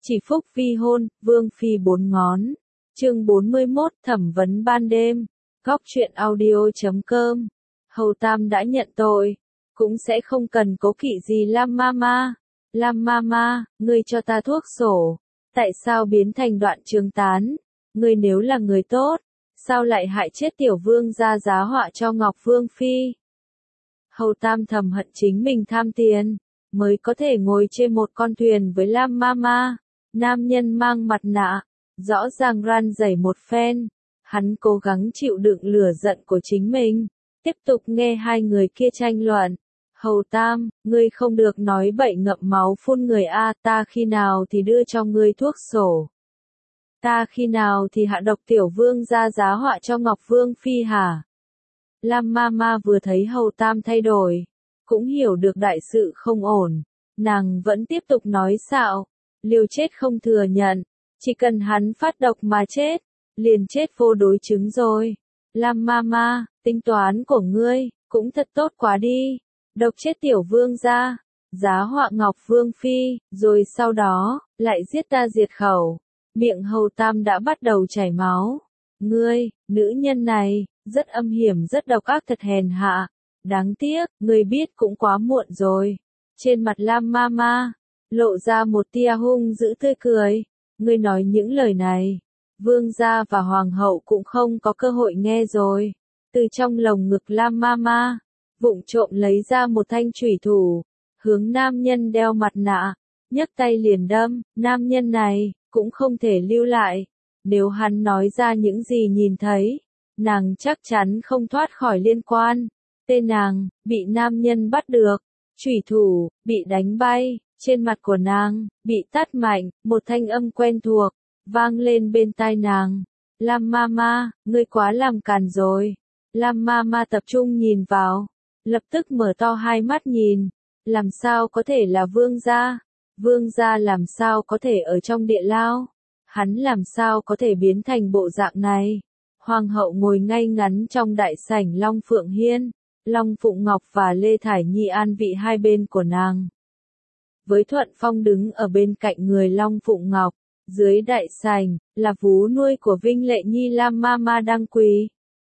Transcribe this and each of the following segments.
Chỉ phúc vi hôn, vương phi bốn ngón. Chương 41, thẩm vấn ban đêm. Góc truyện audio.com. Hầu Tam đã nhận tội, cũng sẽ không cần cố kỵ gì Lam Mama. Lam Mama, ngươi cho ta thuốc sổ. Tại sao biến thành Đoạn Trường Tán? Ngươi nếu là người tốt, sao lại hại chết tiểu vương gia giá họa cho Ngọc Vương phi? Hầu Tam thầm hận chính mình tham tiền, mới có thể ngồi trên một con thuyền với Lam Mama. Nam nhân mang mặt nạ, rõ ràng ran rẩy một phen. Hắn cố gắng chịu đựng lửa giận của chính mình, tiếp tục nghe hai người kia tranh luận. Hầu Tam, ngươi không được nói bậy ngậm máu phun người a, ta khi nào thì đưa cho ngươi thuốc sổ? Ta khi nào thì hạ độc tiểu vương ra giá họa cho Ngọc Vương phi hả? Lam Mama vừa thấy Hầu Tam thay đổi, cũng hiểu được đại sự không ổn, nàng vẫn tiếp tục nói xạo, liều chết không thừa nhận, chỉ cần hắn phát độc mà chết, liền chết vô đối chứng rồi. Lam Mama, tính toán của ngươi, cũng thật tốt quá đi, độc chết tiểu vương gia, giá họa Ngọc Vương phi, rồi sau đó, lại giết ta diệt khẩu. Miệng Hầu Tam đã bắt đầu chảy máu. Ngươi, nữ nhân này, rất âm hiểm rất độc ác thật hèn hạ. Đáng tiếc, ngươi biết cũng quá muộn rồi. Trên mặt Lam Mama, lộ ra một tia hung dữ tươi cười. Ngươi nói những lời này, vương gia và hoàng hậu cũng không có cơ hội nghe rồi. Từ trong lồng ngực Lam Mama, vụng trộm lấy ra một thanh chủy thủ, hướng nam nhân đeo mặt nạ, nhấc tay liền đâm. Nam nhân này cũng không thể lưu lại, nếu hắn nói ra những gì nhìn thấy, nàng chắc chắn không thoát khỏi liên quan. Tên nàng bị nam nhân bắt được, chủy thủ bị đánh bay, trên mặt của nàng bị tát mạnh, một thanh âm quen thuộc vang lên bên tai nàng. Lam Mama, ngươi quá làm càn rồi. Lam Mama tập trung nhìn vào, lập tức mở to hai mắt nhìn, làm sao có thể là vương gia? Vương gia làm sao có thể ở trong địa lao? Hắn làm sao có thể biến thành bộ dạng này? Hoàng hậu ngồi ngay ngắn trong đại sảnh Long Phượng Hiên, Long Phụng Ngọc và Lê Thải Nhi an vị hai bên của nàng. Với Thuận Phong đứng ở bên cạnh người Long Phụng Ngọc, dưới đại sảnh, là vú nuôi của Vinh Lệ Nhi Lam Mama đang quỳ.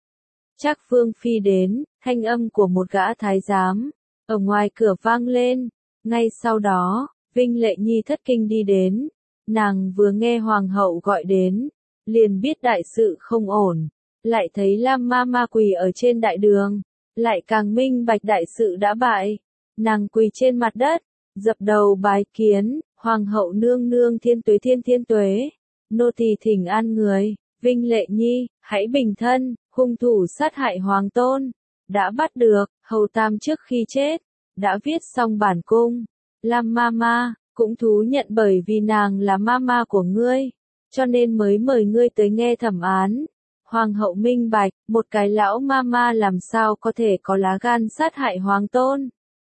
Chắc Vương phi đến, thanh âm của một gã thái giám, ở ngoài cửa vang lên, ngay sau đó, Vinh Lệ Nhi thất kinh đi đến, nàng vừa nghe hoàng hậu gọi đến, liền biết đại sự không ổn, lại thấy Lam Mama quỳ ở trên đại đường, lại càng minh bạch đại sự đã bại. Nàng quỳ trên mặt đất, dập đầu bái kiến, hoàng hậu nương nương thiên tuế, nô tỳ thỉnh an người. Vinh Lệ Nhi, hãy bình thân, hung thủ sát hại hoàng tôn, đã bắt được. Hầu Tam trước khi chết, đã viết xong bản cung. Lam Mama cũng thú nhận bởi vì nàng là mama của ngươi, cho nên mới mời ngươi tới nghe thẩm án. Hoàng hậu minh bạch, một cái lão mama làm sao có thể có lá gan sát hại hoàng tôn.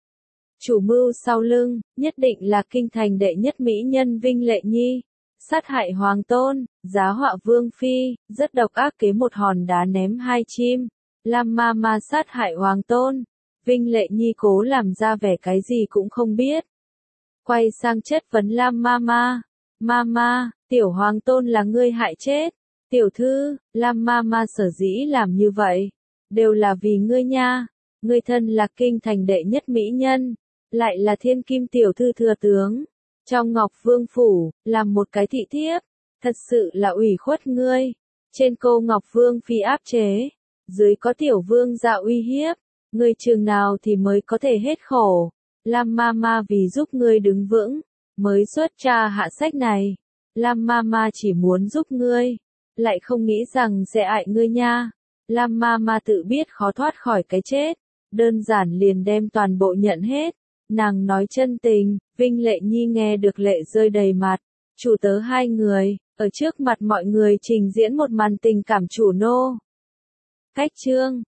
Chủ mưu sau lưng, nhất định là kinh thành đệ nhất mỹ nhân Vinh Lệ Nhi. Sát hại hoàng tôn, giá họa vương phi, rất độc ác kế một hòn đá ném hai chim. Lam Mama sát hại hoàng tôn. Vinh Lệ Nhi cố làm ra vẻ cái gì cũng không biết. Quay sang chất vấn Lam Mama. Mama, tiểu hoàng tôn là ngươi hại chết. Tiểu thư, Lam Mama sở dĩ làm như vậy, đều là vì ngươi nha. Ngươi thân là kinh thành đệ nhất mỹ nhân, lại là thiên kim tiểu thư thừa tướng. Trong Ngọc Vương phủ, làm một cái thị thiếp, thật sự là ủy khuất ngươi. Trên cô Ngọc Vương phi áp chế, dưới có tiểu vương gia uy hiếp, ngươi chừng nào thì mới có thể hết khổ. Lam Mama vì giúp ngươi đứng vững, mới xuất tra hạ sách này. Lam Mama chỉ muốn giúp ngươi, lại không nghĩ rằng sẽ hại ngươi nha. Lam Mama tự biết khó thoát khỏi cái chết, đơn giản liền đem toàn bộ nhận hết. Nàng nói chân tình, Vinh Lệ Nhi nghe được lệ rơi đầy mặt. Chủ tớ hai người, ở trước mặt mọi người trình diễn một màn tình cảm chủ nô. Cách chương